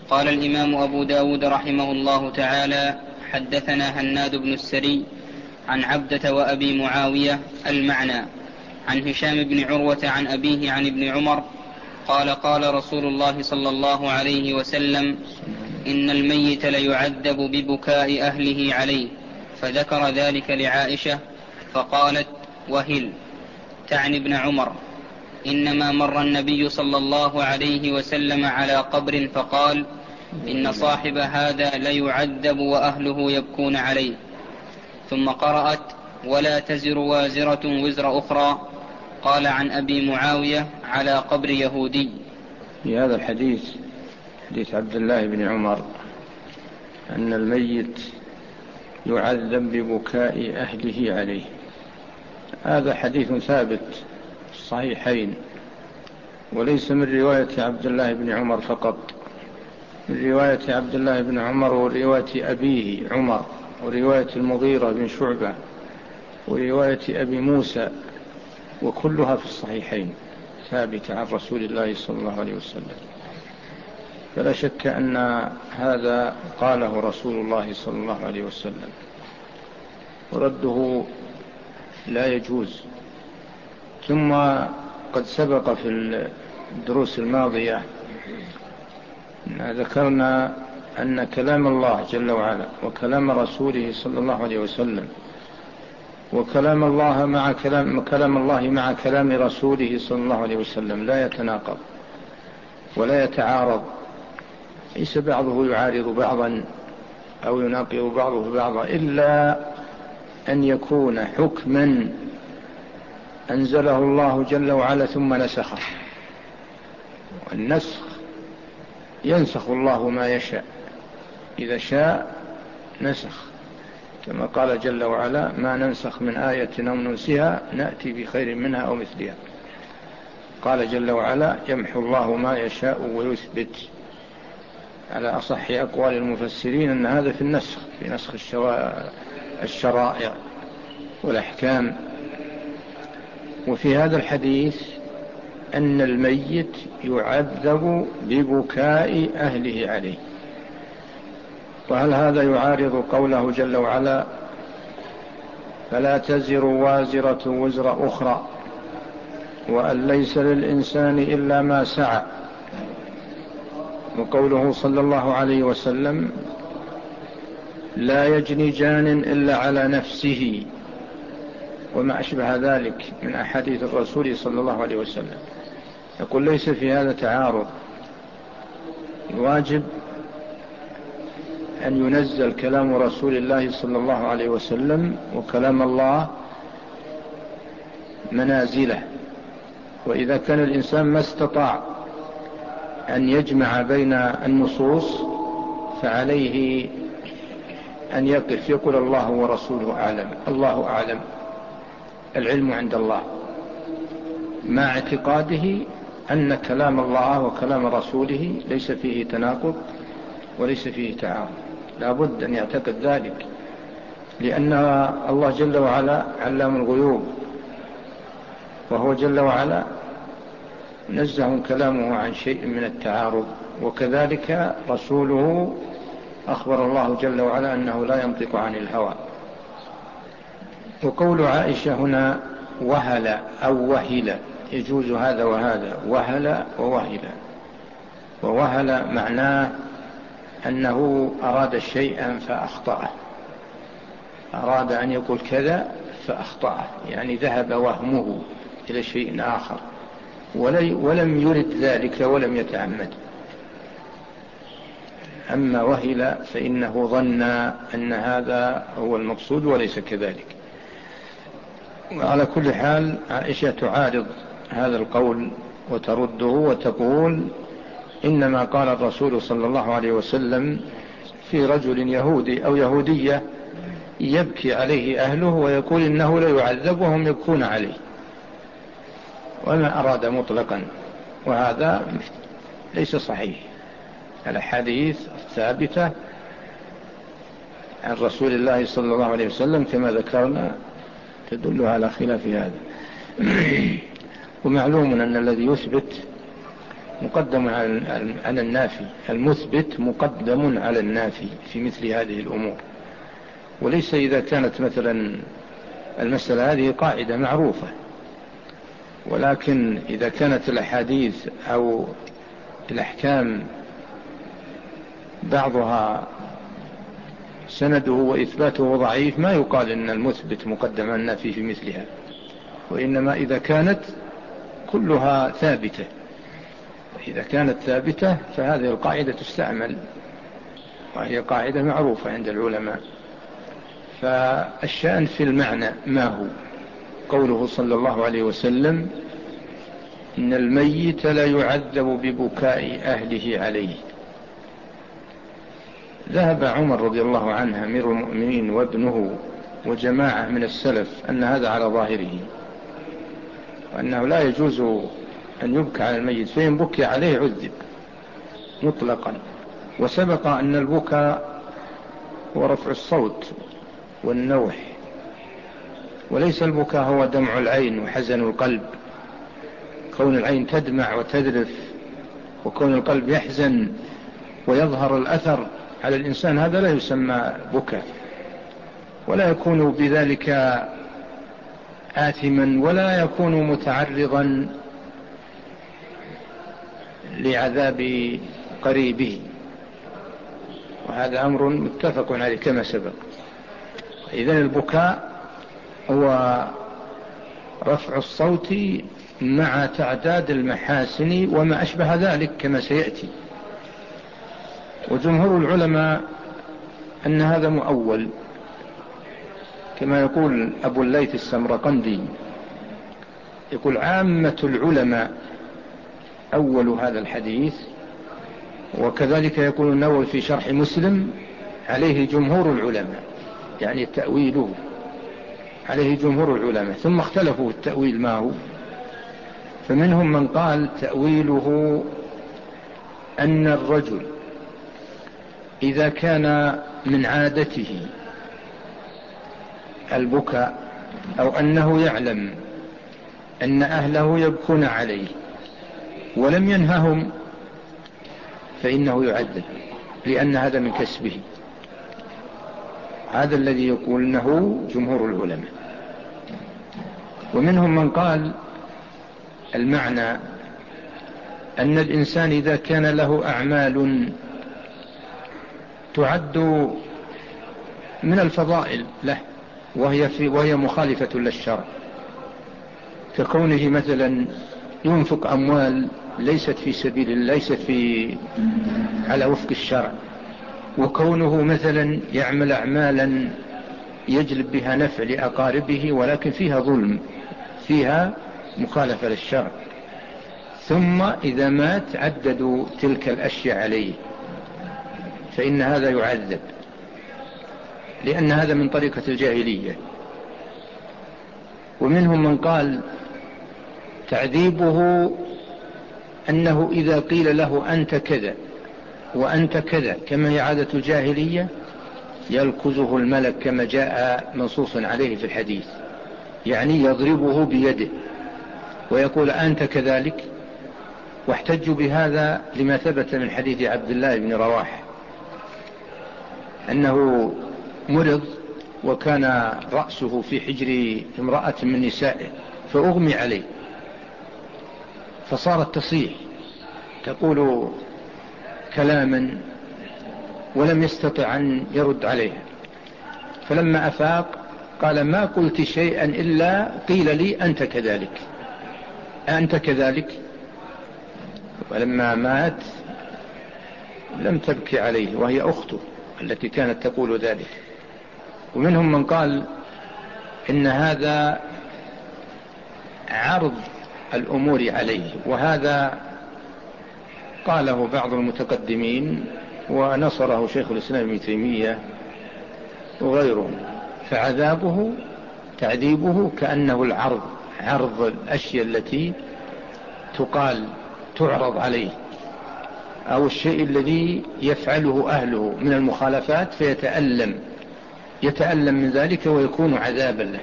قال الإمام أبو داود رحمه الله تعالى: حدثنا هناد بن السري عن عبدة وأبي معاوية المعنى، عن هشام بن عروة عن أبيه عن ابن عمر قال: قال رسول الله صلى الله عليه وسلم: إن الميت ليعذب ببكاء أهله عليه. فذكر ذلك لعائشة فقالت: وهل، تعني ابن عمر. إنما مر النبي صلى الله عليه وسلم على قبر فقال: إن صاحب هذا ليعذب وأهله يبكون عليه. ثم قرأت: ولا تزر وازرة وزر أخرى. قال عن أبي معاوية: على قبر يهودي. في هذا الحديث، حديث عبد الله بن عمر، أن الميت يعذب ببكاء أهله عليه. هذا حديث ثابت في الصحيحين، وليس من رواية عبد الله بن عمر فقط، من رواية عبد الله بن عمر ورواية أبيه عمر ورواية المغيرة بن شعبة ورواية أبي موسى، وكلها في الصحيحين ثابتة عن رسول الله صلى الله عليه وسلم. فلا شك أن هذا قاله رسول الله صلى الله عليه وسلم، ورده لا يجوز. ثم قد سبق في الدروس الماضية ذكرنا أن كلام الله جل وعلا وكلام رسوله صلى الله عليه وسلم وكلام الله مع كلام رسوله صلى الله عليه وسلم لا يتناقض ولا يتعارض، ليس بعضه يعارض بعضا أو يناقض بعضه بعضا، إلا أن يكون حكما أنزله الله جل وعلا ثم نسخه. والنسخ ينسخ الله ما يشاء، إذا شاء نسخ، كما قال جل وعلا: ما ننسخ من آية أو ننسها نأتي بخير منها أو مثلها. قال جل وعلا: يمحو الله ما يشاء ويثبت. على أصح أقوال المفسرين أن هذا في النسخ، في نسخ الشرائع والأحكام. وفي هذا الحديث أن الميت يعذب ببكاء أهله عليه. وهل هذا يعارض قوله جل وعلا: فلا تزر وازرة وزر أخرى وأن ليس للإنسان إلا ما سعى، وقوله صلى الله عليه وسلم: لا يجني جان إلا على نفسه، وما أشبه ذلك من أحاديث الرسول صلى الله عليه وسلم؟ يقول ليس في هذا تعارض. الواجب أن ينزل كلام رسول الله صلى الله عليه وسلم وكلام الله منازله. وإذا كان الإنسان ما استطاع أن يجمع بين النصوص فعليه أن يقف يقول: الله ورسوله أعلم، الله أعلم، العلم عند الله، مع اعتقاده أن كلام الله وكلام رسوله ليس فيه تناقض وليس فيه تعارض. لا بد أن يعتقد ذلك، لأن الله جل وعلا علام الغيوب، وهو جل وعلا نزه كلامه عن شيء من التعارض، وكذلك رسوله أخبر الله جل وعلا أنه لا ينطق عن الهوى. وقول عائشة هنا وهل أو وهل، يجوز هذا وهذا، وهل ووهل. ووهل معناه أنه أراد شيئا فأخطأه، أراد أن يقول كذا فأخطأه، يعني ذهب وهمه إلى شيء آخر ولم يرد ذلك ولم يتعمد. أما وهل فإنه ظن أن هذا هو المقصود وليس كذلك. وعلى كل حال عائشة تعارض هذا القول وترده وتقول: إنما قال الرسول صلى الله عليه وسلم في رجل يهودي أو يهودية يبكي عليه أهله ويقول إنه لا يعذب وهم يبكون عليه، وما أراد مطلقا، وهذا ليس صحيح. الأحاديث الثابتة عن رسول الله صلى الله عليه وسلم كما ذكرنا تدل على خلاف هذا. ومعلوم أن الذي يثبت مقدم على النافي، المثبت مقدم على النافي في مثل هذه الأمور. وليس إذا كانت مثلا المسألة هذه قاعدة معروفة، ولكن إذا كانت الأحاديث أو الأحكام بعضها سنده وإثباته ضعيف ما يقال إن المثبت مقدم على النافي في مثلها، وإنما إذا كانت كلها ثابتة. إذا كانت ثابتة فهذه القاعدة تستعمل، وهي قاعدة معروفة عند العلماء. فالشأن في المعنى ما هو؟ قوله صلى الله عليه وسلم: إن الميت لا يعذب ببكاء أهله عليه. ذهب عمر رضي الله عنه أمير المؤمنين وابنه وجماعة من السلف أن هذا على ظاهره، وأنه لا يجوز أن يبكى على الميت، فإن بكي عليه عذب مطلقا. وسبق أن البكاء هو رفع الصوت والنوح، وليس البكاء هو دمع العين وحزن القلب. كون العين تدمع وتذرف وكون القلب يحزن ويظهر الأثر على الإنسان هذا لا يسمى بكاء، ولا يكون بذلك آثما ولا يكون متعرضا لعذاب قريبه، وهذا أمر متفق عليه كما سبق. إذن البكاء هو رفع الصوت مع تعداد المحاسن وما أشبه ذلك كما سيأتي. وجمهور العلماء أن هذا مؤول، كما يقول أبو الليث السمرقندي، يقول: عامة العلماء أول هذا الحديث. وكذلك يقول النووي في شرح مسلم: عليه جمهور العلماء، يعني تأويله عليه جمهور العلماء. ثم اختلفوا التأويل ما هو، فمنهم من قال تأويله أن الرجل إذا كان من عادته البكاء أو أنه يعلم أن أهله يبكون عليه ولم ينههم فإنه يعذب، لأن هذا من كسبه. هذا الذي يقول أنه جمهور العلماء. ومنهم من قال المعنى أن الإنسان إذا كان له أعمال تعد من الفضائل له وهي مخالفة للشرع، ككونه مثلا ينفق أموال ليست في سبيل الله، ليست على وفق الشرع، وكونه مثلا يعمل أعمالا يجلب بها نفع لأقاربه ولكن فيها ظلم، فيها مخالفة للشرع. ثم إذا مات عددوا تلك الأشياء عليه، فإن هذا يعذب، لأن هذا من طريقة الجاهلية. ومنهم من قال تعذيبه أنه إذا قيل له أنت كذا وأنت كذا كما هي عادة الجاهلية يلكزه الملك كما جاء منصوص عليه في الحديث، يعني يضربه بيده ويقول أنت كذلك. واحتجوا بهذا لما ثبت من حديث عبد الله بن رواحة أنه مرض وكان رأسه في حجر امرأة من نسائه فأغمي عليه، فصارت تصيح تقول كلاما ولم يستطع أن يرد عليها. فلما أفاق قال: ما قلت شيئا إلا قيل لي أنت كذلك أنت كذلك. ولما مات لم تبكي عليه وهي أخته التي كانت تقول ذلك. ومنهم من قال إن هذا عرض الأمور عليه، وهذا قاله بعض المتقدمين ونصره شيخ الإسلام ابن تيمية وغيره. فعذابه تعذيبه كأنه العرض، عرض الأشياء التي تعرض عليه، أو الشيء الذي يفعله أهله من المخالفات يتألم من ذلك ويكون عذابا له.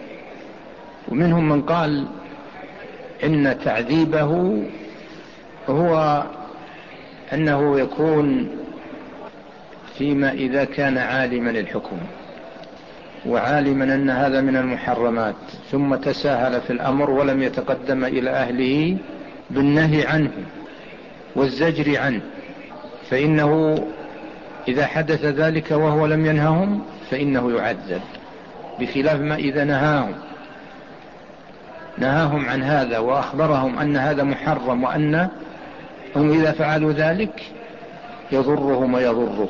ومنهم من قال إن تعذيبه هو أنه يكون فيما إذا كان عالما الحكم وعالما أن هذا من المحرمات ثم تساهل في الأمر ولم يتقدم إلى أهله بالنهي عنه والزجر عنه، فإنه إذا حدث ذلك وهو لم ينههم فإنه يعذب، بخلاف ما إذا نهاهم عن هذا وأخبرهم أن هذا محرم وأن هم إذا فعلوا ذلك يضرهم ويضره.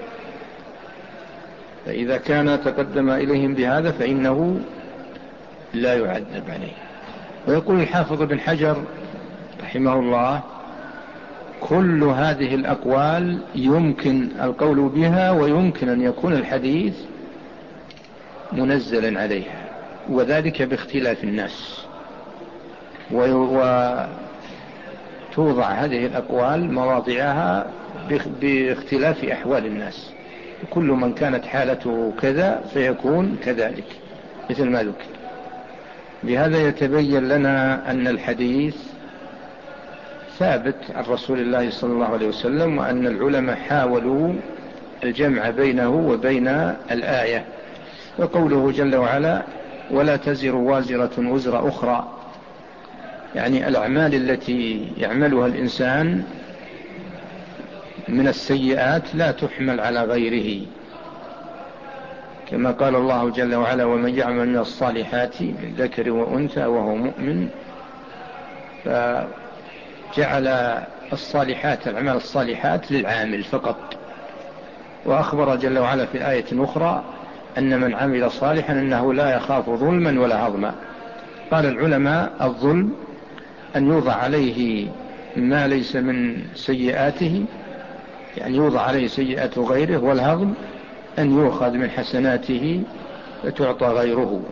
فإذا كان تقدم إليهم بهذا فإنه لا يعذب عليه. ويقول الحافظ بن حجر رحمه الله: كل هذه الأقوال يمكن القول بها ويمكن أن يكون الحديث منزلا عليها، وذلك باختلاف الناس، وتوضع هذه الأقوال مواضعها باختلاف أحوال الناس، كل من كانت حالته كذا فيكون كذلك مثل ما ذكر. بهذا يتبين لنا أن الحديث ثابت عن رسول الله صلى الله عليه وسلم، وأن العلماء حاولوا الجمع بينه وبين الآية. وقوله جل وعلا: ولا تزر وازرة وزر أخرى، يعني الأعمال التي يعملها الإنسان من السيئات لا تحمل على غيره، كما قال الله جل وعلا: ومن يعمل من الصالحات من ذكر وأنثى وهو مؤمن. فجعل الصالحات الأعمال الصالحات للعامل فقط، وأخبر جل وعلا في آية أخرى أن من عمل صالحا أنه لا يخاف ظلما ولا هضما. قال العلماء: الظلم أن يوضع عليه ما ليس من سيئاته، يعني يوضع عليه سيئات غيره، والهضم أن يؤخذ من حسناته فتعطى غيره.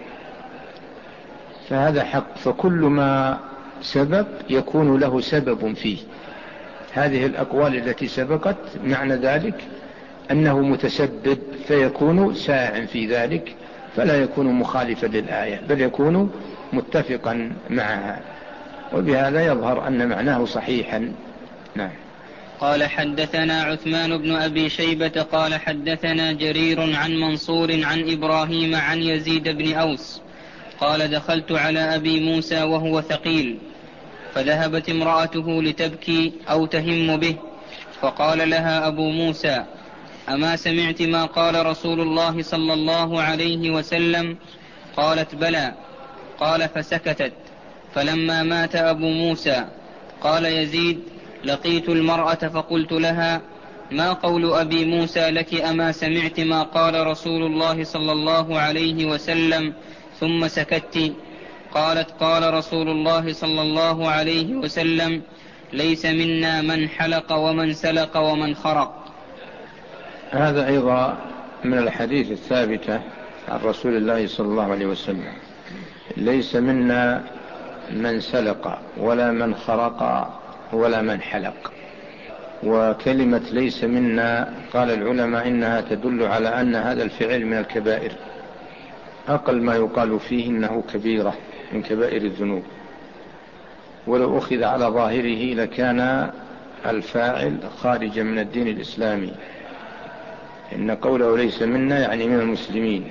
فهذا حق، فكل ما سبب يكون له سبب فيه. هذه الأقوال التي سبقت معنى ذلك أنه متسبب، فيكون ساعٍ في ذلك، فلا يكون مخالفا للآية بل يكون متفقا معها، وبهذا يظهر أن معناه صحيحا. نعم. قال: حدثنا عثمان بن أبي شيبة قال حدثنا جرير عن منصور عن إبراهيم عن يزيد بن أوس قال: دخلت على أبي موسى وهو ثقيل، فذهبت امرأته لتبكي أو تهم به، فقال لها أبو موسى: أما سمعت ما قال رسول الله صلى الله عليه وسلم؟ قالت: بلى. قال: فسكتت. فلما مات أبو موسى قال يزيد: لقيت المرأة فقلت لها: ما قول أبي موسى لك؟ أما سمعت ما قال رسول الله صلى الله عليه وسلم ثم سكت؟ قالت: قال رسول الله صلى الله عليه وسلم: ليس منا من حلق ومن سلق ومن خرق. هذا أيضا من الحديث الثابتة عن رسول الله صلى الله عليه وسلم: ليس منا من سلق ولا من خرق ولا من حلق. وكلمة ليس منا قال العلماء إنها تدل على أن هذا الفعل من الكبائر، أقل ما يقال فيه إنه كبيرة من كبائر الذنوب، ولو أخذ على ظاهره لكان الفاعل خارجا من الدين الإسلامي، إن قوله ليس منا يعني من المسلمين.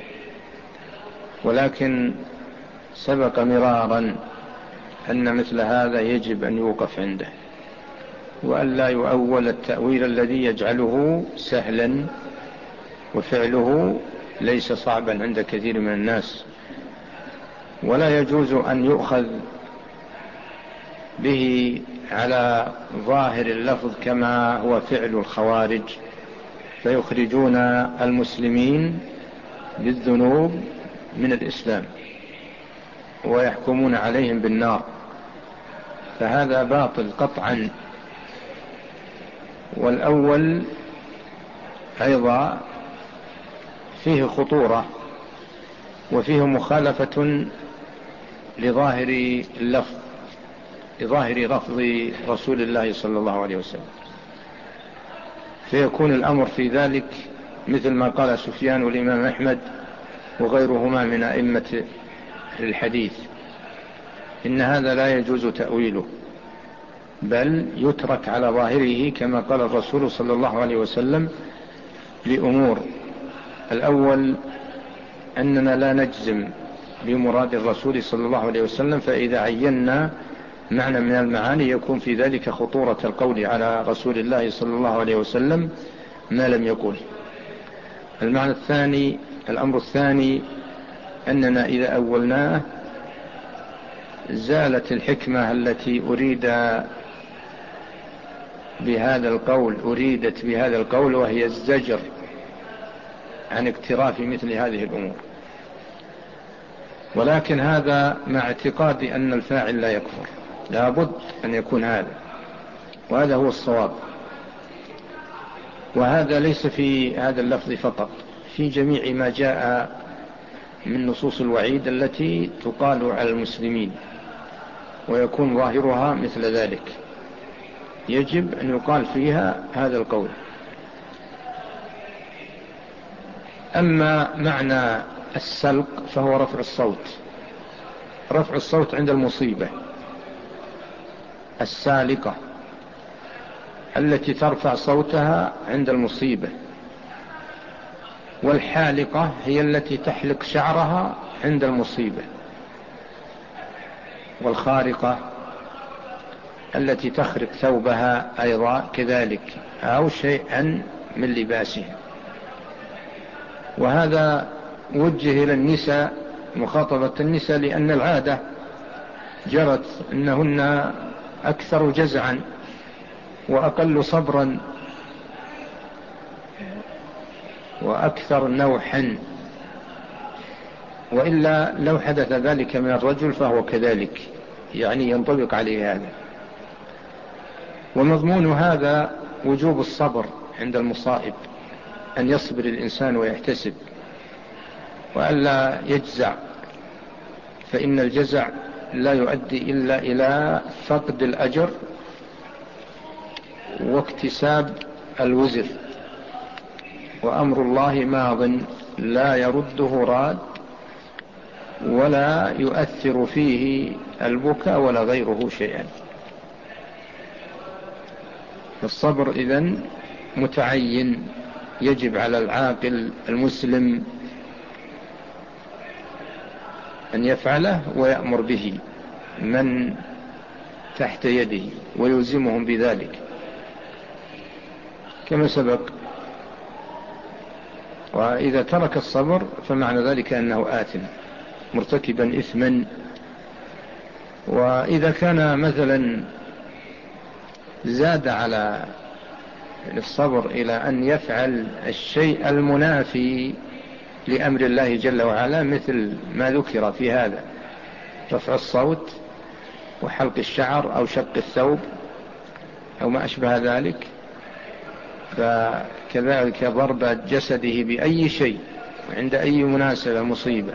ولكن سبق مرارا أن مثل هذا يجب أن يوقف عنده، وأن لا يؤول التأويل الذي يجعله سهلا وفعله ليس صعبا عند كثير من الناس. ولا يجوز أن يؤخذ به على ظاهر اللفظ كما هو فعل الخوارج، فيخرجون المسلمين بالذنوب من الإسلام ويحكمون عليهم بالنار، فهذا باطل قطعا. والأول أيضا فيه خطورة وفيه مخالفة لظاهر اللفظ، لظاهر لفظ رسول الله صلى الله عليه وسلم، فيكون الأمر في ذلك مثل ما قال سفيان والإمام أحمد وغيرهما من أئمة الحديث: إن هذا لا يجوز تأويله، بل يترك على ظاهره كما قال الرسول صلى الله عليه وسلم لأمور. الأول أننا لا نجزم بمراد الرسول صلى الله عليه وسلم، فإذا عينا معنى من المعاني يكون في ذلك خطورة القول على رسول الله صلى الله عليه وسلم ما لم يقل. الأمر الثاني أننا إذا أولناه زالت الحكمة التي أريدت بهذا القول، وهي الزجر عن اقتراف مثل هذه الأمور. ولكن هذا مع اعتقاد أن الفاعل لا يكفر، لا بد أن يكون هذا، وهذا هو الصواب. وهذا ليس في هذا اللفظ فقط، في جميع ما جاء من نصوص الوعيد التي تقال على المسلمين ويكون ظاهرها مثل ذلك، يجب أن يقال فيها هذا القول. أما معنى السلق فهو رفع الصوت عند المصيبة، السالقة التي ترفع صوتها عند المصيبة، والحالقة هي التي تحلق شعرها عند المصيبة، والخارقة التي تخرق ثوبها أيضا كذلك أو شيئا من لباسها. وهذا وجه إلى النساء، مخاطبة النساء، لأن العادة جرت أنهن أكثر جزعا وأقل صبرا وأكثر نوحا، وإلا لو حدث ذلك من الرجل فهو كذلك، يعني ينطبق عليه هذا. ومضمون هذا وجوب الصبر عند المصائب، أن يصبر الإنسان ويحتسب وألا يجزع، فإن الجزع لا يؤدي إلا إلى فقد الأجر واكتساب الوزر، وأمر الله ماض لا يرده راد ولا يؤثر فيه البكاء ولا غيره شيئا. الصبر إذن متعين، يجب على العاقل المسلم أن يفعله ويأمر به من تحت يده ويلزمهم بذلك كما سبق. وإذا ترك الصبر فمعنى ذلك أنه آثم مرتكبا إثما. وإذا كان مثلا زاد على الصبر إلى أن يفعل الشيء المنافي لأمر الله جل وعلا، مثل ما ذكر في هذا، رفع الصوت وحلق الشعر أو شق الثوب أو ما أشبه ذلك، فكذلك ضرب جسده بأي شيء عند أي مناسبة مصيبة،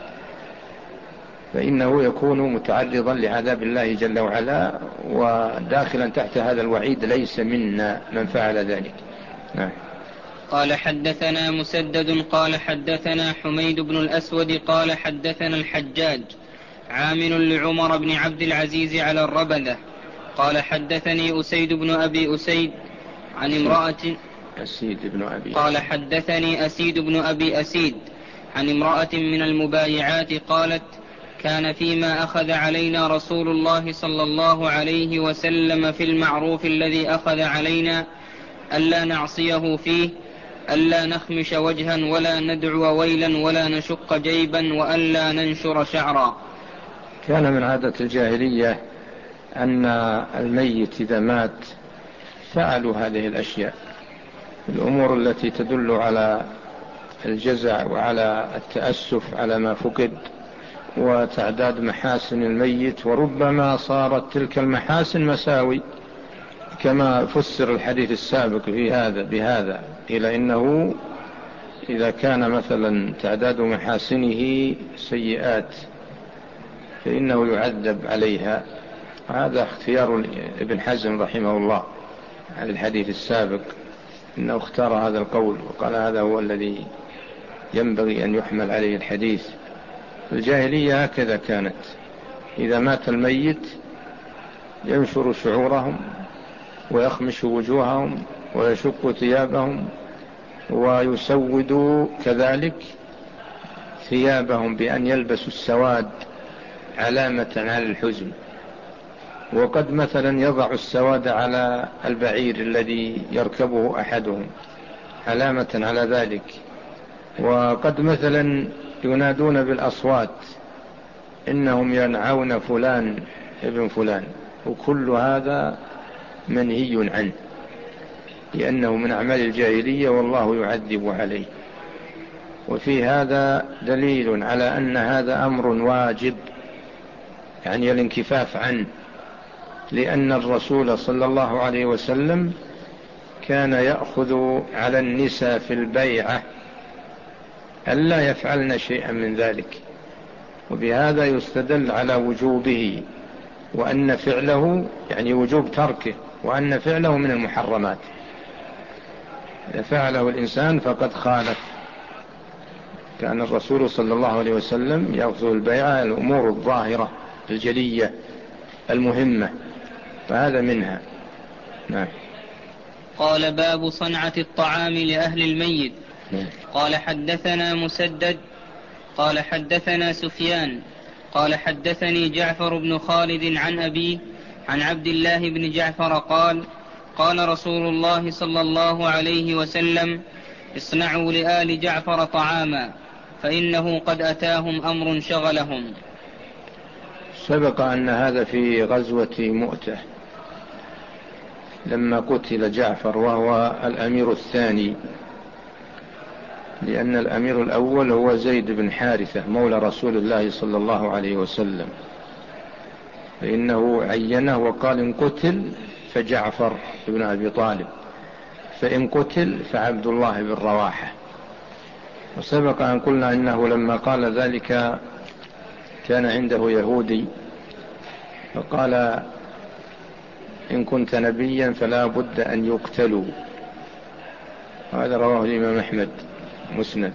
فإنه يكون متعرضا لعذاب الله جل وعلا وداخلا تحت هذا الوعيد، ليس منا من فعل ذلك. نعم. قال حدثنا مسدد قال حدثنا حميد بن الأسود قال حدثنا الحجاج عامل لعمر بن عبد العزيز على الربذة قال حدثني أسيد بن أبي أسيد عن امرأة قال حدثني أسيد بن أبي أسيد عن امرأة من المبايعات قالت: كان فيما أخذ علينا رسول الله صلى الله عليه وسلم في المعروف الذي أخذ علينا ألا نعصيه فيه، ألا نخمش وجها ولا ندعو ويلا ولا نشق جيبا وألا ننشر شعرا. كان من عادة الجاهلية أن الميت إذا مات فعلوا هذه الأشياء، الأمور التي تدل على الجزع وعلى التأسف على ما فقد وتعداد محاسن الميت، وربما صارت تلك المحاسن مساوي كما فسر الحديث السابق في هذا بهذا، إلى إنه إذا كان مثلا تعداد محاسنه سيئات فإنه يعذب عليها. هذا اختيار ابن حزم رحمه الله على الحديث السابق، إنه اختار هذا القول وقال هذا هو الذي ينبغي أن يحمل عليه الحديث. الجاهلية هكذا كانت، إذا مات الميت ينشر شعورهم ويخمش وجوههم ويشق ثيابهم ويسود كذلك ثيابهم بأن يلبسوا السواد علامة على الحزن. وقد مثلا يضع السواد على البعير الذي يركبه أحدهم علامة على ذلك. وقد مثلا ينادون بالأصوات إنهم ينعون فلان ابن فلان، وكل هذا منهي عنه لأنه من أعمال الجاهلية والله يعذب عليه. وفي هذا دليل على أن هذا أمر واجب، يعني الانكفاف عنه، لأن الرسول صلى الله عليه وسلم كان يأخذ على النساء في البيعة ألا يفعلن شيئا من ذلك، وبهذا يستدل على وجوبه، وأن فعله يعني وجوب تركه، وأن فعله من المحرمات. إذا فعله الإنسان فقد خالف. كان الرسول صلى الله عليه وسلم يأخذ البيعة الأمور الظاهرة الجلية المهمة، فهذا منها. نعم. قال باب صنعة الطعام لأهل الميت. قال حدثنا مسدد قال حدثنا سفيان قال حدثني جعفر بن خالد عن أبيه عن عبد الله بن جعفر قال قال رسول الله صلى الله عليه وسلم اصنعوا لآل جعفر طعاما فإنه قد أتاهم أمر شغلهم. سبق أن هذا في غزوة مؤتة لما قتل جعفر وهو الأمير الثاني، لأن الأمير الأول هو زيد بن حارثة مولى رسول الله صلى الله عليه وسلم، فإنه عينه وقال إن قتل فجعفر بن أبي طالب، فإن قتل فعبد الله بن رواحة. وسبق أن قلنا إنه لما قال ذلك كان عنده يهودي فقال إن كنت نبيا فلا بد أن يقتلوا. هذا رواه الإمام أحمد مسند،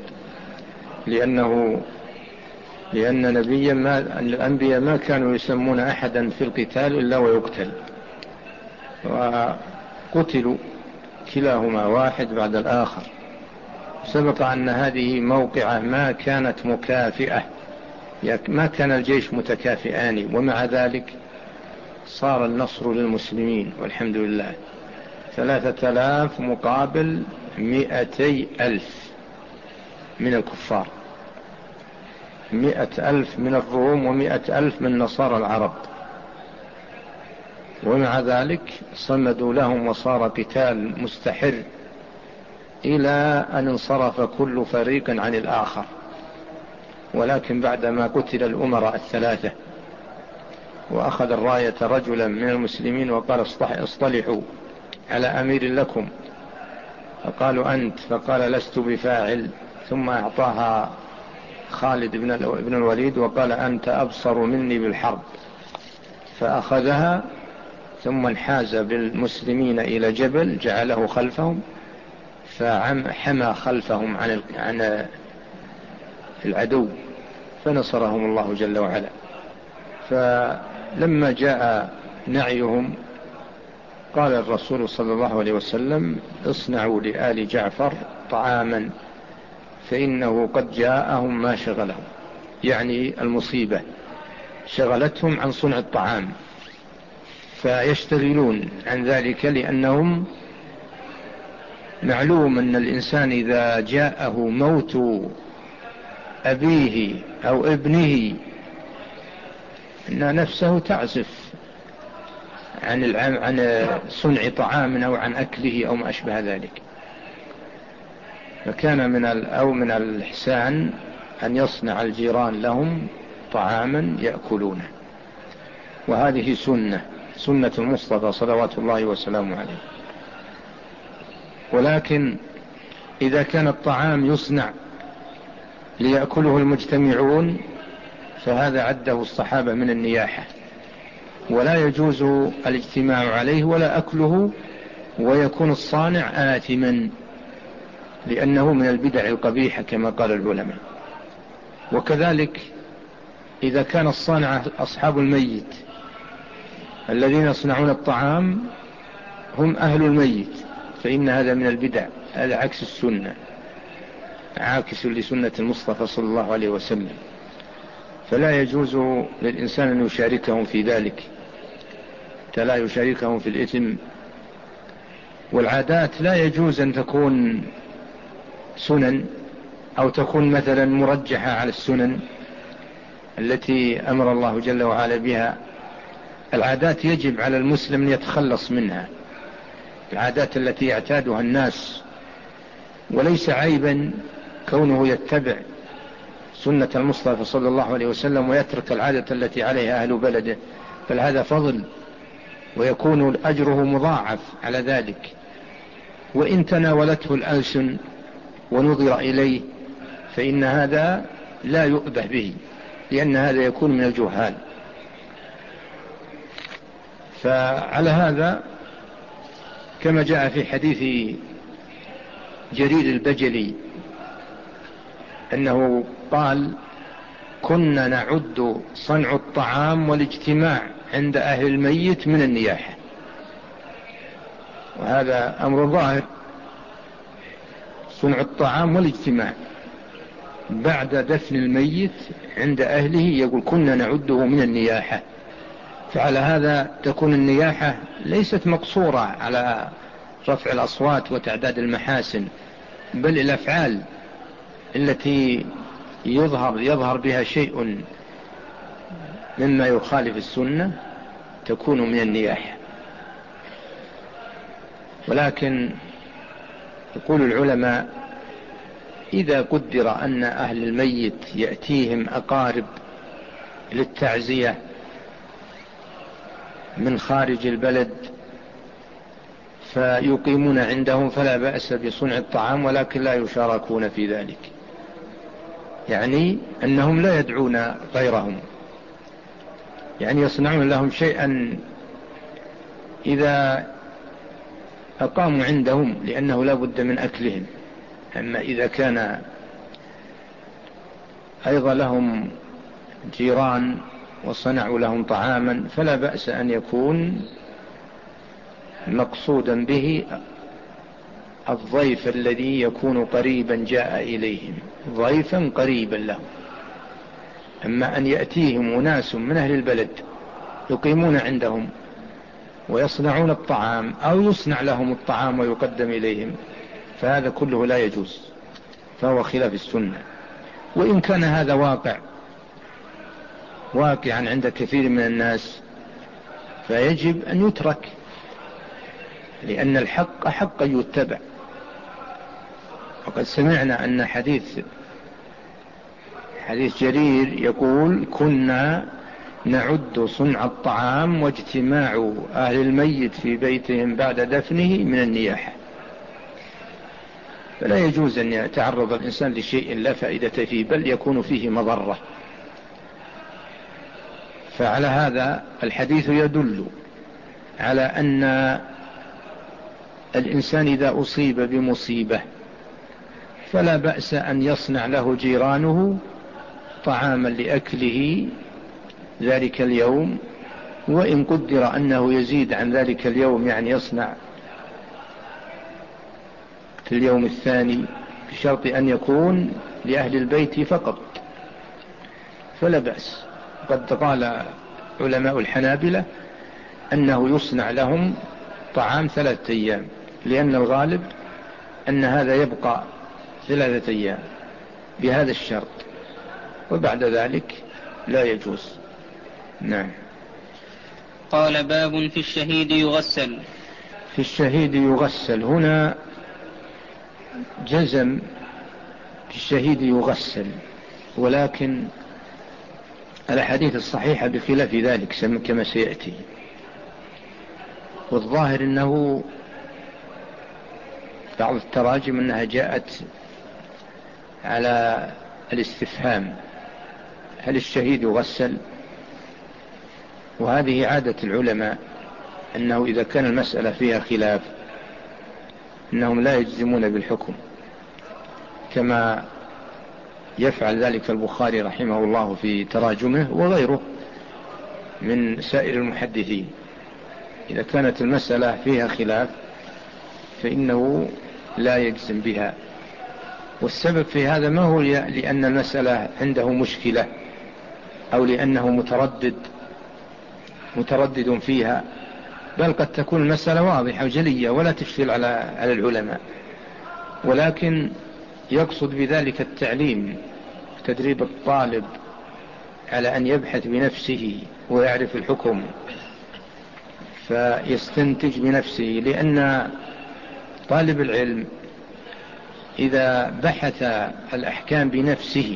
لأن نبيا الأنبياء ما كانوا يسمون أحدا في القتال إلا ويقتل، وقتلوا كلاهما واحد بعد الآخر. سبق أن هذه موقعة ما كانت مكافئة، ما كان الجيش متكافئان، ومع ذلك صار النصر للمسلمين والحمد لله. 3000 مقابل 200,000 من الكفار، 100,000 من الروم و100,000 من نصارى العرب، ومع ذلك صمدوا لهم وصار قتال مستحر إلى أن انصرف كل فريق عن الآخر. ولكن بعدما قتل الأمراء الثلاثة وأخذ الراية رجلا من المسلمين وقال اصطلحوا على أمير لكم، فقالوا أنت، فقال لست بفاعل، ثم أعطاها خالد بن الوليد وقال أنت أبصر مني بالحرب، فأخذها ثم انحاز بالمسلمين إلى جبل جعله خلفهم، فحمى خلفهم عن العدو، فنصرهم الله جل وعلا. فلما جاء نعيهم قال الرسول صلى الله عليه وسلم اصنعوا لآل جعفر طعاما فإنه قد جاءهم ما شغلهم، يعني المصيبة شغلتهم عن صنع الطعام، فيشتغلون عن ذلك، لأنهم معلوم أن الإنسان إذا جاءه موت أبيه أو ابنه أن نفسه تعزف عن صنع طعام أو عن أكله أو ما أشبه ذلك. فكان من الإحسان أن يصنع الجيران لهم طعاما يأكلونه، وهذه سنة المصطفى صلوات الله وسلامه عليه. ولكن إذا كان الطعام يصنع ليأكله المجتمعون فهذا عده الصحابة من النياحة، ولا يجوز الاجتماع عليه ولا أكله، ويكون الصانع آثما لأنه من البدع القبيحة كما قال العلماء. وكذلك إذا كان الصانع أصحاب الميت الذين يصنعون الطعام هم أهل الميت، فإن هذا من البدع، هذا عكس السنة، عاكس لسنة المصطفى صلى الله عليه وسلم. فلا يجوز للإنسان أن يشاركهم في ذلك، لا يشاركهم في الإثم. والعادات لا يجوز أن تكون سنن أو تكون مثلا مرجحة على السنن التي أمر الله جل وعلا بها. العادات يجب على المسلم أن يتخلص منها، العادات التي يعتادها الناس، وليس عيبا كونه يتبع سنة المصطفى صلى الله عليه وسلم ويترك العادة التي عليها أهل بلده، بل هذا فضل ويكون أجره مضاعف على ذلك. وإن تناولته الألسن ونظر إليه فإن هذا لا يؤبه به، لأن هذا يكون من الجهال. فعلى هذا كما جاء في حديث جرير البجلي أنه قال: كنا نعد صنع الطعام والاجتماع عند أهل الميت من النياحة. وهذا أمر ظاهر، صنع الطعام والاجتماع بعد دفن الميت عند أهله، يقول كنا نعده من النياحة. فعلى هذا تكون النياحة ليست مقصورة على رفع الأصوات وتعداد المحاسن، بل الأفعال التي يظهر بها شيء مما يخالف السنة تكون من النياحة. ولكن يقول العلماء: إذا قدر أن أهل الميت يأتيهم أقارب للتعزية من خارج البلد فيقيمون عندهم فلا بأس بصنع الطعام، ولكن لا يشاركون في ذلك، يعني أنهم لا يدعون غيرهم، يعني يصنعون لهم شيئا إذا أقاموا عندهم، لأنه لا بد من أكلهم. أما إذا كان أيضا لهم جيران وصنعوا لهم طعاما فلا بأس أن يكون مقصودا به الضيف الذي يكون قريبا جاء إليهم، ضيفا قريبا له. أما أن يأتيهم أناس من أهل البلد يقيمون عندهم ويصنعون الطعام أو يصنع لهم الطعام ويقدم إليهم، فهذا كله لا يجوز، فهو خلاف السنة. وإن كان هذا واقعا عند كثير من الناس فيجب أن يترك، لأن الحق حق يتبع. وقد سمعنا أن حديث جرير يقول: كنا نعد صنع الطعام واجتماع أهل الميت في بيتهم بعد دفنه من النياحة. فلا يجوز أن يتعرض الإنسان لشيء لا فائدة فيه، بل يكون فيه مضرة. فعلى هذا الحديث يدل على أن الإنسان إذا أصيب بمصيبة فلا بأس أن يصنع له جيرانه طعاما لأكله ذلك اليوم، وإن قدر أنه يزيد عن ذلك اليوم، يعني يصنع في اليوم الثاني، بشرط أن يكون لأهل البيت فقط، فلا بأس. قد قال علماء الحنابلة أنه يصنع لهم طعام 3 أيام، لأن الغالب أن هذا يبقى 3 أيام بهذا الشرط، وبعد ذلك لا يجوز. نعم. قال: باب في الشهيد يغسل. في الشهيد يغسل، هنا جزم في الشهيد يغسل، ولكن الأحاديث الصحيحة بخلاف ذلك كما سيأتي. والظاهر أنه بعض التراجم أنها جاءت على الاستفهام: هل الشهيد يغسل؟ وهذه عادة العلماء، أنه إذا كان المسألة فيها خلاف أنهم لا يجزمون بالحكم، كما يفعل ذلك البخاري رحمه الله في تراجمه وغيره من سائر المحدثين. إذا كانت المسألة فيها خلاف فإنه لا يجزم بها. والسبب في هذا ما هو لأن المسألة عنده مشكلة أو لأنه متردد فيها، بل قد تكون المسألة واضحة وجلية ولا تشكل على العلماء، ولكن يقصد بذلك التعليم، تدريب الطالب على أن يبحث بنفسه ويعرف الحكم فيستنتج بنفسه. لأن طالب العلم إذا بحث الأحكام بنفسه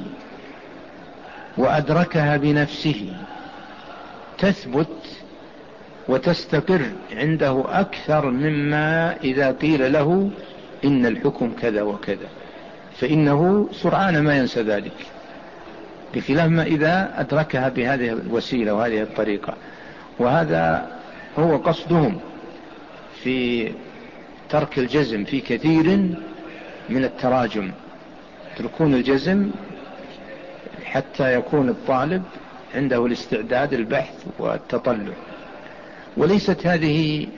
وأدركها بنفسه تثبت وتستقر عنده أكثر مما إذا قيل له إن الحكم كذا وكذا، فإنه سرعان ما ينسى ذلك، بخلاف ما إذا أدركها بهذه الوسيلة وهذه الطريقة. وهذا هو قصدهم في ترك الجزم في كثير من التراجم، يتركون الجزم حتى يكون الطالب عنده الاستعداد البحث والتطلع. وليست هذه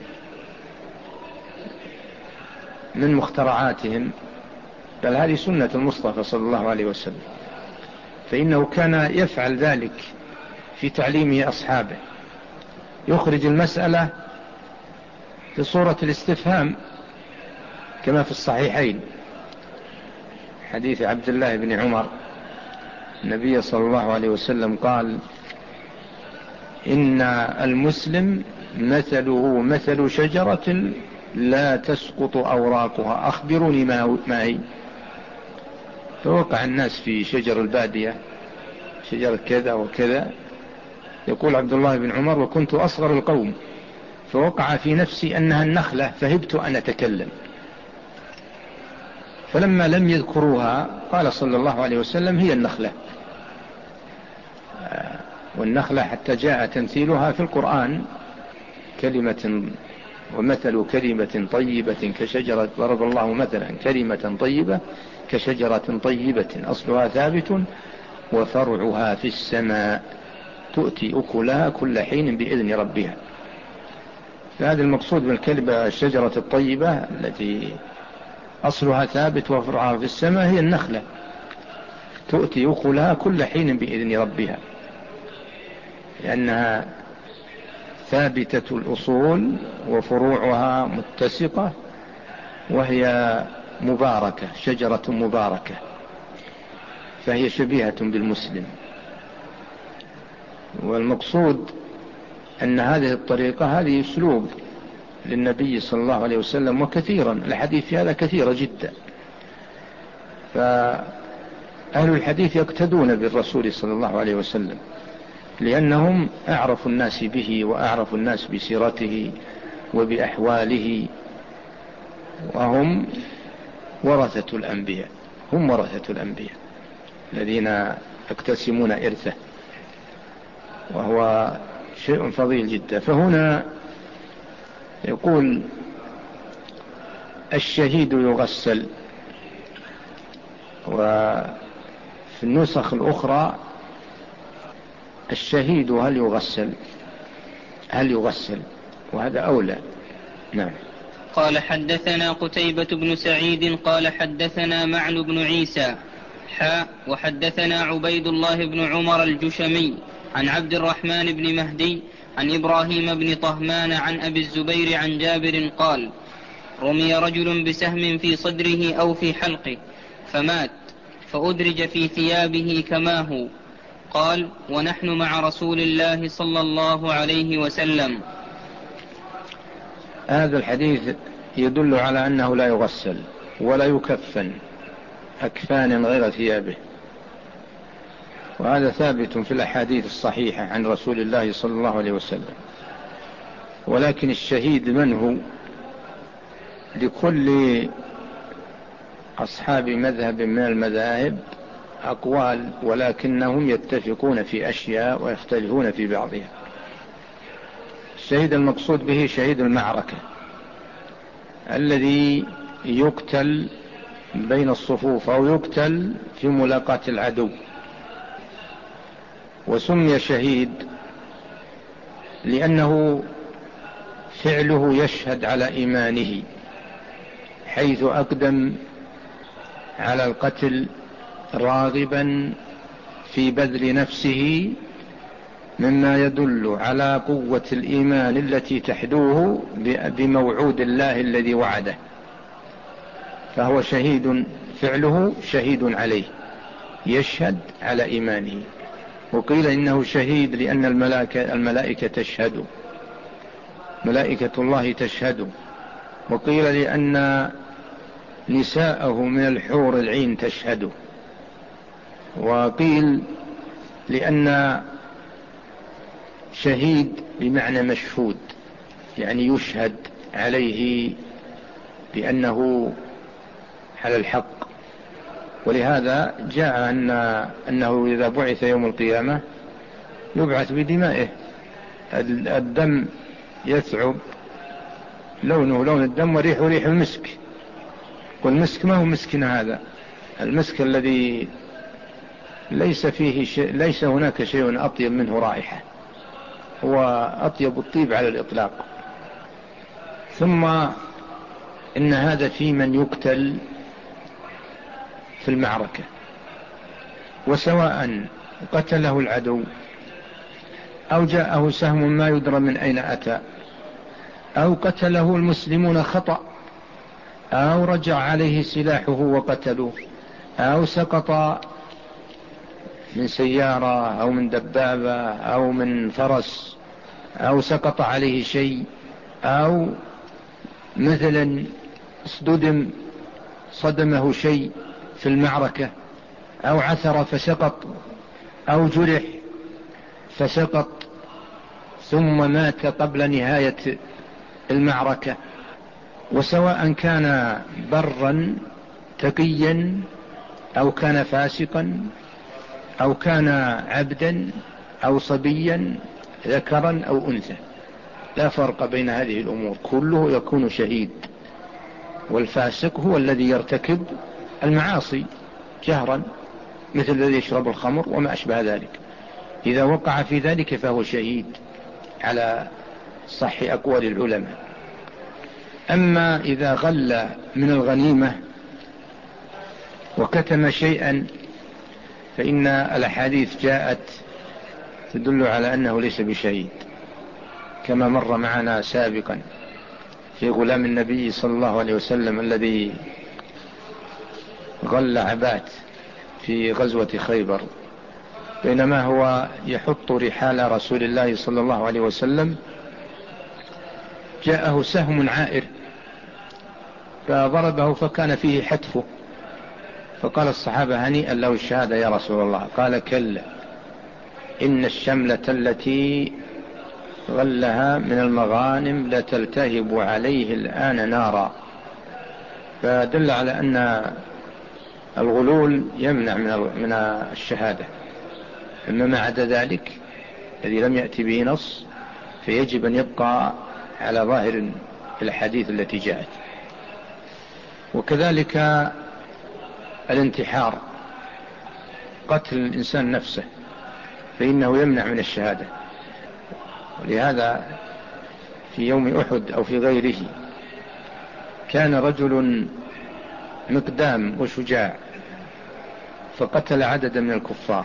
من مخترعاتهم، بل هذه سنة المصطفى صلى الله عليه وسلم، فإنه كان يفعل ذلك في تعليمه أصحابه، يخرج المسألة في صورة الاستفهام كما في الصحيحين حديث عبد الله بن عمر النبي صلى الله عليه وسلم قال: إن المسلم مثله مثل شجرة لا تسقط أوراقها، أخبروني ما هي؟ فوقع الناس في شجر البادية، شجرة كذا وكذا. يقول عبد الله بن عمر: وكنت أصغر القوم، فوقع في نفسي أنها النخلة، فهبت أن أتكلم. فلما لم يذكروها قال صلى الله عليه وسلم: هي النخلة. والنخلة حتى جاء تمثيلها في القرآن: ومثل كلمة طيبة كشجرة، ضرب الله مثلا كلمة طيبة كشجرة طيبة أصلها ثابت وفرعها في السماء تؤتي أكلها كل حين بإذن ربها. فهذا المقصود بالكلمة الشجرة الطيبة التي أصلها ثابت وفرعها في السماء هي النخلة، تؤتي أكلها كل حين بإذن ربها، لأنها ثابتة الأصول وفروعها متسقة، وهي مباركة، شجرة مباركة، فهي شبيهة بالمسلم. والمقصود أن هذه الطريقة هذه أسلوب للنبي صلى الله عليه وسلم، وكثيرا الحديث في هذا كثيرة جدا. فأهل الحديث يقتدون بالرسول صلى الله عليه وسلم، لأنهم أعرف الناس به وأعرف الناس بسيرته وبأحواله، وهم ورثة الأنبياء، هم ورثة الأنبياء الذين يقتسمون إرثه، وهو شيء فضيل جدا. فهنا يقول: الشهيد يغسل. وفي النسخ الأخرى: الشهيد هل يغسل؟ وهذا أولى. نعم. قال: حدثنا قتيبة بن سعيد قال حدثنا معن بن عيسى وحدثنا عبيد الله بن عمر الجشمي عن عبد الرحمن بن مهدي عن إبراهيم بن طهمان عن أبي الزبير عن جابر قال: رمي رجل بسهم في صدره أو في حلقه فمات، فأدرج في ثيابه كما هو. قال: ونحن مع رسول الله صلى الله عليه وسلم. هذا الحديث يدل على أنه لا يغسل ولا يكفن أكفان غير ثيابه، وهذا ثابت في الأحاديث الصحيحة عن رسول الله صلى الله عليه وسلم. ولكن الشهيد من هو؟ لكل أصحاب مذهب من المذاهب أقوال، ولكنهم يتفقون في أشياء ويختلفون في بعضها. الشهيد المقصود به شهيد المعركة الذي يقتل بين الصفوف أو يقتل في ملاقاة العدو. وسمي شهيد لأنه فعله يشهد على إيمانه، حيث أقدم على القتل راغبا في بذل نفسه، مما يدل على قوة الإيمان التي تحدوه بموعود الله الذي وعده، فهو شهيد، فعله شهيد عليه، يشهد على إيمانه. وقيل إنه شهيد لأن الملائكة تشهد، ملائكة الله تشهد. وقيل لأن نساءه من الحور العين تشهد. وقيل لأن شهيد بمعنى مشهود، يعني يشهد عليه بأنه على الحق. ولهذا جاء أنه إذا بعث يوم القيامة يبعث بدمائه، الدم يثعب لونه لون الدم وريحه ريح المسك. والمسك ما هو مسكنا هذا، المسك الذي ليس فيه شيء، ليس هناك شيء أطيب منه رائحة، هو أطيب الطيب على الإطلاق. ثم إن هذا في من يقتل في المعركة، وسواء قتله العدو أو جاءه سهم ما يدرى من أين أتى، أو قتله المسلمون خطأ، أو رجع عليه سلاحه وقتلوه، أو سقط من سيارة أو من دبابة أو من فرس، أو سقط عليه شيء، أو مثلا صدمه شيء في المعركة، أو عثر فسقط، أو جرح فسقط ثم مات قبل نهاية المعركة، وسواء كان برا تقيا أو كان فاسقا أو كان عبدا أو صبيا ذكرا أو أنثى، لا فرق بين هذه الأمور، كله يكون شهيد. والفاسق هو الذي يرتكب المعاصي جهرا، مثل الذي يشرب الخمر وما أشبه ذلك، إذا وقع في ذلك فهو شهيد على صح أقوال العلماء. أما إذا غل من الغنيمة وكتم شيئا فإن الأحاديث جاءت تدل على أنه ليس بشهيد، كما مر معنا سابقا في غلام النبي صلى الله عليه وسلم الذي غل عبات في غزوة خيبر، بينما هو يحط رحال رسول الله صلى الله عليه وسلم جاءه سهم عائر فضربه فكان فيه حتفه، فقال الصحابة هنيئا له الشهادة يا رسول الله، قال كلا، إن الشملة التي غلها من المغانم لتلتهب عليه الآن نارا. فدل على أن الغلول يمنع من الشهادة. أما ما عدا ذلك الذي لم يأتي به نص فيجب أن يبقى على ظاهر الحديث التي جاءت. وكذلك الانتحار، قتل الإنسان نفسه، فإنه يمنع من الشهادة. ولهذا في يوم أحد أو في غيره كان رجل مقدام وشجاع فقتل عددا من الكفار،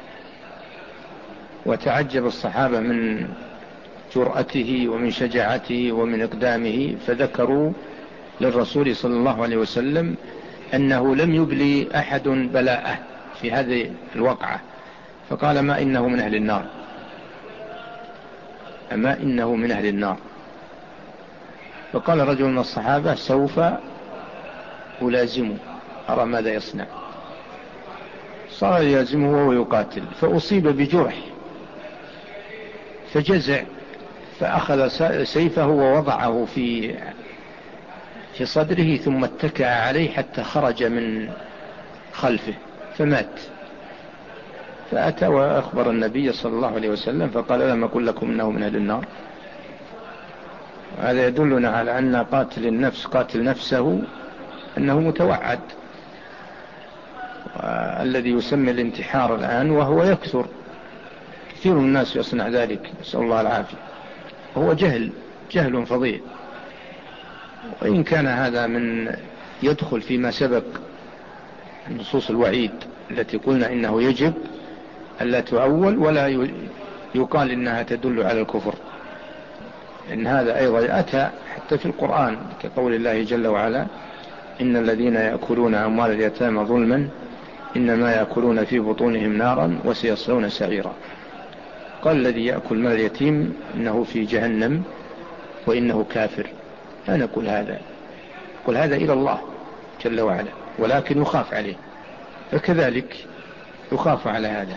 وتعجب الصحابة من جرأته ومن شجاعته ومن إقدامه، فذكروا للرسول صلى الله عليه وسلم أنه لم يبلي أحد بلاءه في هذه الوقعة، فقال ما إنه من أهل النار، أما إنه من أهل النار. فقال رجل من الصحابة سوف ألازمه أرى ماذا يصنع. صار يلازمه وهو يقاتل، فأصيب بجرح فجزع، فأخذ سيفه ووضعه في صدره ثم اتكأ عليه حتى خرج من خلفه فمات. فأتى وأخبر النبي صلى الله عليه وسلم فقال لم أقل لكم إنه من أهل النار. هذا يدلنا على أن قاتل النفس قاتل نفسه أنه متوعد، الذي يسمى الانتحار الآن وهو يكثر، كثير من الناس يصنع ذلك، نسأل الله العافية. هو جهل جهل فظيع. وإن كان هذا من يدخل فيما سبق نصوص الوعيد التي قلنا إنه يجب ألا تؤول ولا يقال إنها تدل على الكفر، إن هذا أيضا أتى حتى في القرآن كقول الله جل وعلا: إن الذين يأكلون أموال اليتامى ظلما إنما يأكلون في بطونهم نارا وسيصلون سعيرا. قال الذي يأكل مال اليتيم إنه في جهنم وإنه كافر. لا نقول هذا، قل هذا إلى الله جل وعلا، ولكن يخاف عليه، فكذلك يخاف على هذا.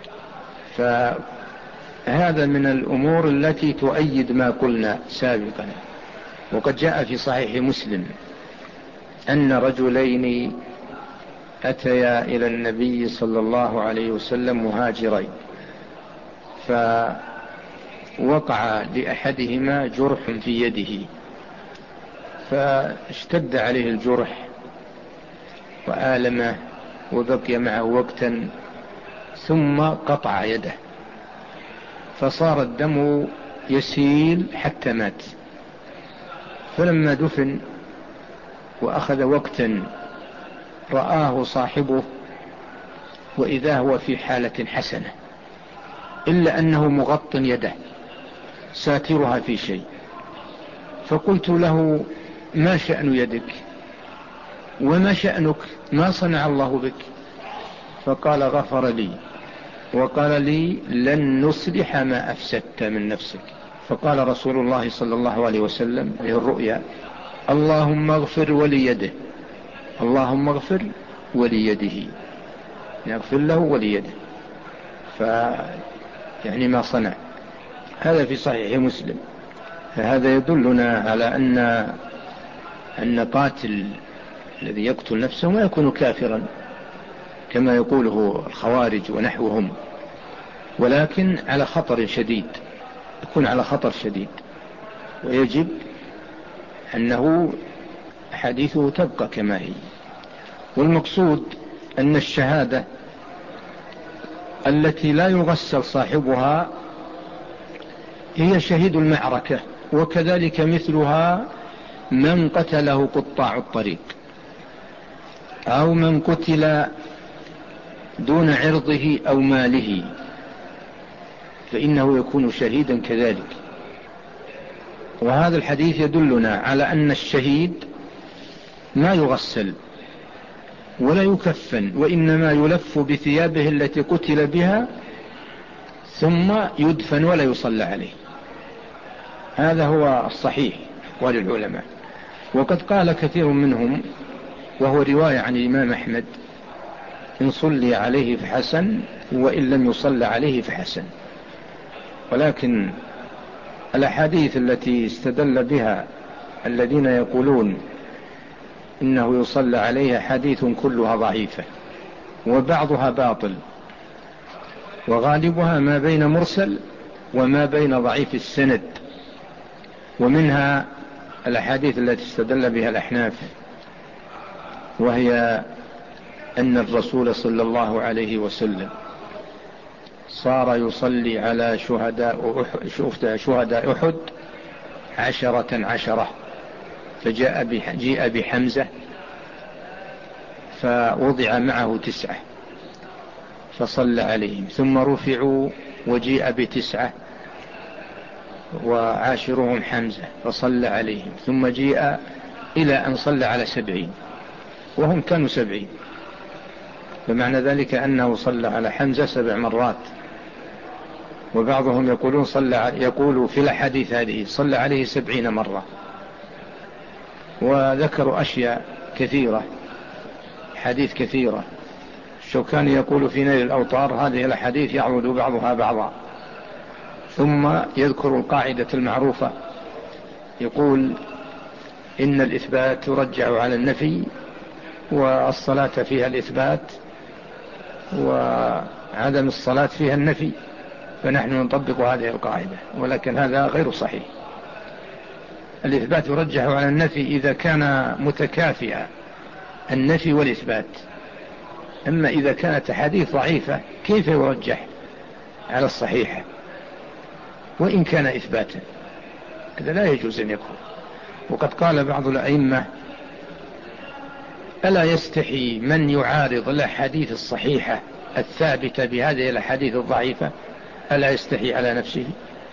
فهذا من الأمور التي تؤيد ما قلنا سابقا. وقد جاء في صحيح مسلم أن رجلين أتيا إلى النبي صلى الله عليه وسلم مهاجرين، فوقع لأحدهما جرح في يده، فاشتد عليه الجرح وآلمه وبقي معه وقتا، ثم قطع يده فصار الدم يسيل حتى مات. فلما دفن وأخذ وقتا رآه صاحبه وإذا هو في حالة حسنة، إلا أنه مغط يده ساترها في شيء. فقلت له: ما شأن يدك وما شأنك؟ ما صنع الله بك؟ فقال: غفر لي وقال لي: لن نصلح ما أفسدت من نفسك. فقال رسول الله صلى الله عليه وسلم له الرؤيا: اللهم اغفر وليده، اللهم اغفر وليده، يغفر له وليده. يعني ما صنع. هذا في صحيح مسلم. فهذا يدلنا على أن قاتل الذي يقتل نفسه ما يكون كافرا كما يقوله الخوارج ونحوهم، ولكن على خطر شديد، يكون على خطر شديد، ويجب أنه حديثه تبقى كما هي. والمقصود أن الشهادة التي لا يغسل صاحبها هي شهيد المعركة، وكذلك مثلها من قتله قطاع الطريق أو من قتل دون عرضه أو ماله، فإنه يكون شهيدا كذلك. وهذا الحديث يدلنا على أن الشهيد ما يغسل ولا يكفن، وإنما يلف بثيابه التي قتل بها ثم يدفن ولا يصلى عليه. هذا هو الصحيح أقوال العلماء. وقد قال كثير منهم، وهو رواية عن الإمام أحمد: إن صلي عليه فحسن وإن لم يصلى عليه فحسن. ولكن الأحاديث التي استدل بها الذين يقولون إنه يصلى عليه حديث كلها ضعيفة، وبعضها باطل، وغالبها ما بين مرسل وما بين ضعيف السند. ومنها الأحاديث التي استدل بها الأحناف، وهي أن الرسول صلى الله عليه وسلم صار يصلي على شهداء أحد 10 فجيء بحمزة فوضع معه 9 فصلى عليهم، ثم رفعوا وجيء ب9 وعاشرهم حمزة فصلى عليهم، ثم جيء إلى أن صلى على 70 وهم كانوا 70، فمعنى ذلك أنه صلى على حمزة 7 مرات. وبعضهم يقول في الحديث هذه صلى عليه 70 مرة. وذكروا أشياء كثيرة، حديث كثيرة. الشوكاني يقول في نيل الأوطار: هذه الحديث يعود بعضها بعضا. ثم يذكر القاعدة المعروفة، يقول: إن الإثبات يرجع على النفي، والصلاة فيها الإثبات، وعدم الصلاة فيها النفي، فنحن نطبق هذه القاعدة. ولكن هذا غير صحيح. الإثبات يرجع على النفي إذا كان متكافئا النفي والإثبات. أما إذا كانت حديث ضعيفة كيف يرجح على الصحيحة وإن كان إثباتا؟ هذا لا يجوز أن يكون. وقد قال بعض الأئمة: ألا يستحي من يعارض الأحاديث الصحيحة الثابتة بهذه الأحاديث الضعيفة؟ ألا يستحي على نفسه؟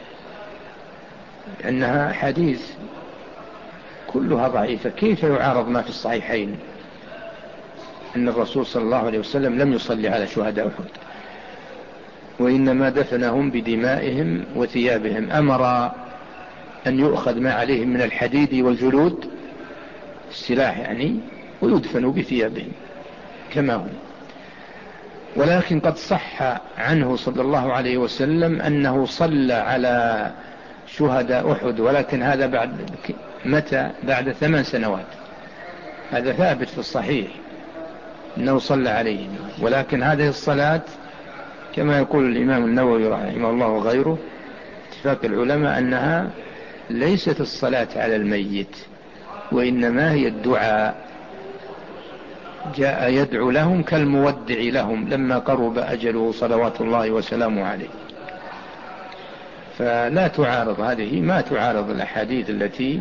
لأنها حديث كلها ضعيفة، كيف يعارض ما في الصحيحين؟ إن الرسول صلى الله عليه وسلم لم يصلي على شهداء أحد، وإنما دفنهم بدمائهم وثيابهم، أمر أن يؤخذ ما عليهم من الحديد والجلود، السلاح يعني، ويدفنوا بثيابهم كما هم. ولكن قد صح عنه صلى الله عليه وسلم أنه صلى على شهداء أحد، ولكن هذا بعد متى؟ بعد 8 سنوات. هذا ثابت في الصحيح أنه صلى عليهم، ولكن هذه الصلاة كما يقول الإمام النووي رحمه الله وغيره اتفاق العلماء أنها ليست الصلاة على الميت، وإنما هي الدعاء. جاء يدعو لهم كالمودع لهم لما قرب أجله صلوات الله وسلامه عليه. فلا تعارض هذه، ما تعارض الأحاديث التي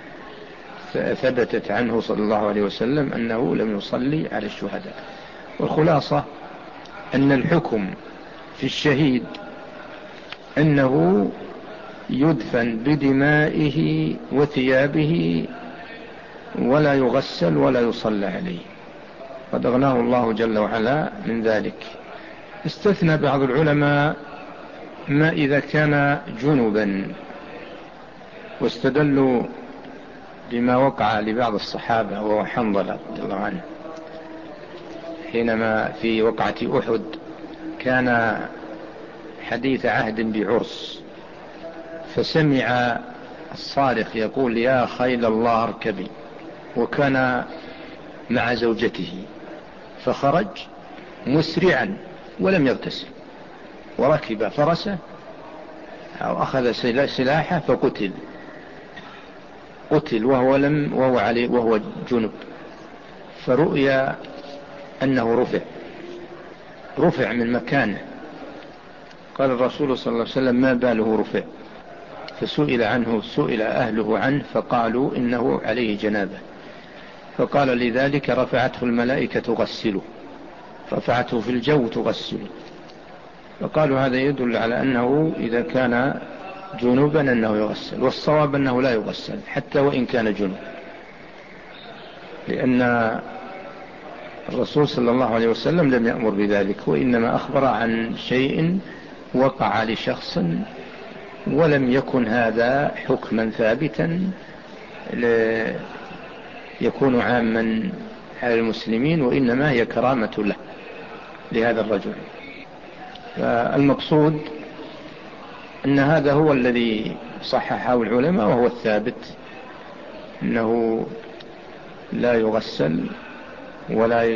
ثبتت عنه صلى الله عليه وسلم أنه لم يصلي على الشهداء. والخلاصة أن الحكم في الشهيد أنه يدفن بدمائه وثيابه ولا يغسل ولا يصلى عليه، قد أغناه الله جل وعلا من ذلك. استثنى بعض العلماء ما إذا كان جنبا، واستدلوا بما وقع لبعض الصحابة وهو حنظلة رضي الله عنه حينما في وقعة أحد كان حديث عهد بعرس، فسمع الصارخ يقول: يا خيل الله اركبي، وكان مع زوجته، فخرج مسرعا ولم يغتسل، وركب فرسه أو أخذ سلاحه فقتل وهو جنب. فرؤيا أنه رفع من مكانه. قال الرسول صلى الله عليه وسلم: ما باله رفع؟ فسئل عنه، سئل أهله عنه فقالوا إنه عليه جنابه. فقال: لذلك رفعته الملائكة تغسله، رفعته في الجو تغسله. فقالوا هذا يدل على أنه إذا كان جنوبا أنه يغسل، والصواب أنه لا يغسل حتى وإن كان جنوب، لأن الرسول صلى الله عليه وسلم لم يأمر بذلك، وإنما أخبر عن شيء وقع لشخص، ولم يكن هذا حكما ثابتا يكون عاما على المسلمين، وإنما هي كرامة له لهذا الرجل. فالمقصود أن هذا هو الذي صححه العلماء وهو الثابت، أنه لا يغسل ولا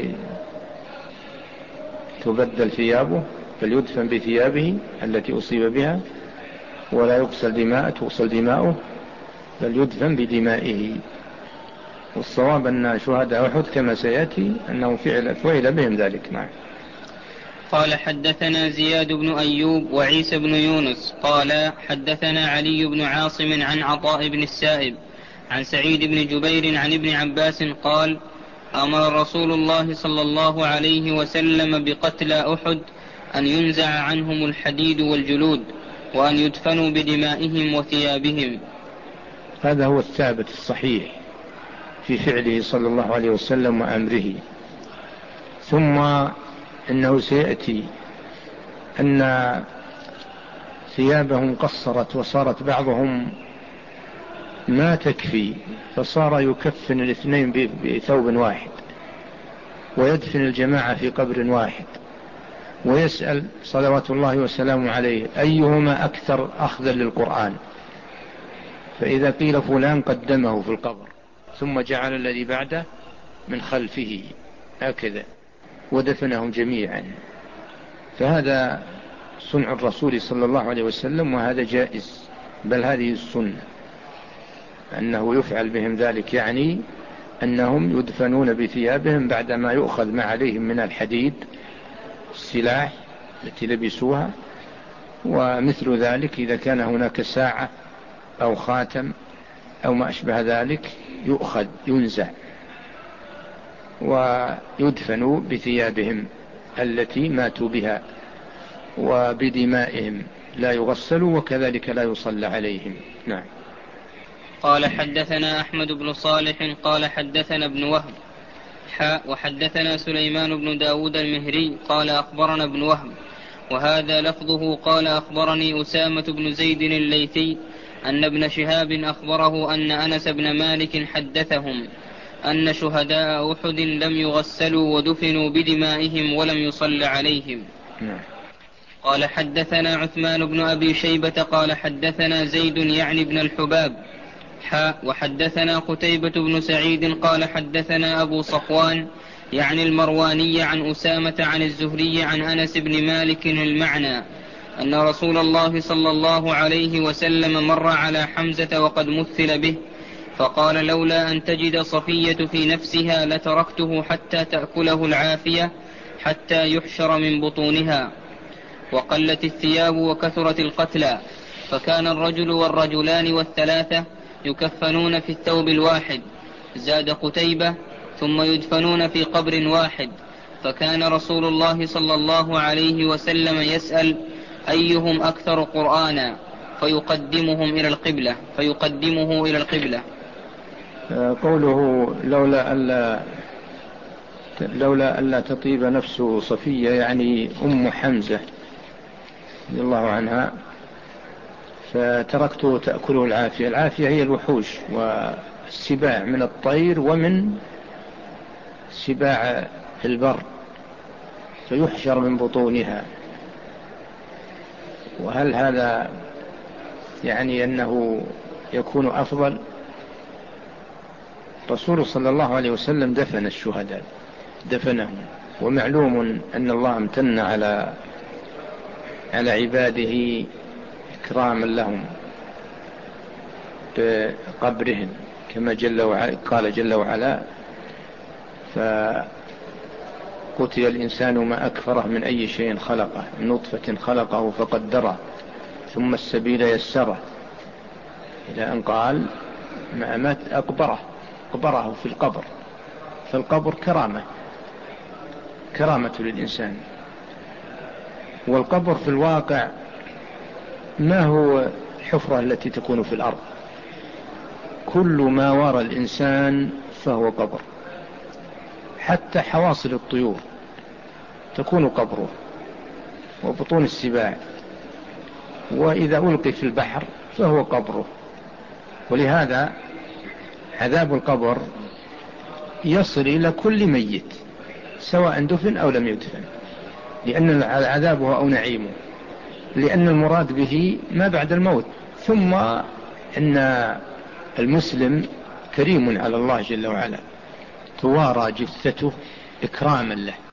تبدل ثيابه، بل يدفن بثيابه التي أصيب بها، ولا تغسل دماؤه، بل يدفن بدمائه. والصواب أن شهداء أحد كما سيأتي أنه فعل بهم ذلك. نعم. قال: حدثنا زياد بن أيوب وعيسى بن يونس قال: حدثنا علي بن عاصم عن عطاء بن السائب عن سعيد بن جبير عن ابن عباس قال: أمر رسول الله صلى الله عليه وسلم بقتلى أحد أن ينزع عنهم الحديد والجلود، وأن يدفنوا بدمائهم وثيابهم. هذا هو الثابت الصحيح في فعله صلى الله عليه وسلم وأمره. ثم إنه سيأتي أن ثيابهم قصرت، وصارت بعضهم ما تكفي، فصار يكفن الاثنين بثوب واحد، ويدفن الجماعة في قبر واحد، ويسأل صلوات الله وسلامه عليه أيهما أكثر أخذا للقرآن، فإذا قيل فلان قدمه في القبر ثم جعل الذي بعده من خلفه هكذا، ودفنهم جميعا. فهذا صنع الرسول صلى الله عليه وسلم، وهذا جائز، بل هذه السنة أنه يفعل بهم ذلك، يعني أنهم يدفنون بثيابهم بعدما يؤخذ ما عليهم من الحديد، السلاح التي لبسوها، ومثل ذلك إذا كان هناك ساعة أو خاتم أو ما أشبه ذلك يؤخذ ينزع ويدفنوا بثيابهم التي ماتوا بها وبدمائهم، لا يغسلوا وكذلك لا يصلى عليهم. نعم. قال حدثنا أحمد بن صالح قال حدثنا ابن وهب وحدثنا سليمان بن داود المهري قال أخبرنا ابن وهب وهذا لفظه قال أخبرني أسامة بن زيد الليثي أن ابن شهاب أخبره أن أنس بن مالك حدثهم أن شهداء أحد لم يغسلوا ودفنوا بدمائهم ولم يصل عليهم. قال حدثنا عثمان بن أبي شيبة قال حدثنا زيد يعني بن الحباب وحدثنا قتيبة بن سعيد قال حدثنا أبو صفوان يعني المرواني عن أسامة عن الزهري عن أنس بن مالك المعنى أن رسول الله صلى الله عليه وسلم مر على حمزة وقد مثل به فقال لولا أن تجد صفية في نفسها لتركته حتى تأكله العافية حتى يحشر من بطونها. وقلت الثياب وكثرت القتلى فكان الرجل والرجلان والثلاثة يكفنون في الثوب الواحد. زاد قتيبة ثم يدفنون في قبر واحد. فكان رسول الله صلى الله عليه وسلم يسأل أيهم أكثر قرآنا فيقدمه إلى القبلة. قوله لولا ألا تطيب نفس صفية يعني أم حمزة رضي الله عنها فتركته تأكله العافية. العافية هي الوحوش والسباع من الطير ومن سباع البر فيحشر من بطونها. وهل هذا يعني أنه يكون أفضل؟ رسول صلى الله عليه وسلم دفن الشهداء دفنهم، ومعلوم أن الله امتن على عباده إكراما لهم بقبرهم كما قال جل وعلا فقتل الإنسان ما أكفره من أي شيء خلقه من نطفة خلقه فقدره ثم السبيل يسره إلى أن قال ما مات أقبره في القبر. فالقبر كرامة للإنسان. والقبر في الواقع ما هو الحفرة التي تكون في الأرض، كل ما وراء الإنسان فهو قبر، حتى حواصل الطيور تكون قبره وبطون السباع، وإذا ألقي في البحر فهو قبره. ولهذا عذاب القبر يصل إلى كل ميت سواء دفن أو لم يدفن، لأن عذابه أو نعيمه، لأن المراد به ما بعد الموت. ثم إن المسلم كريم على الله جل وعلا، توارى جثته إكراما له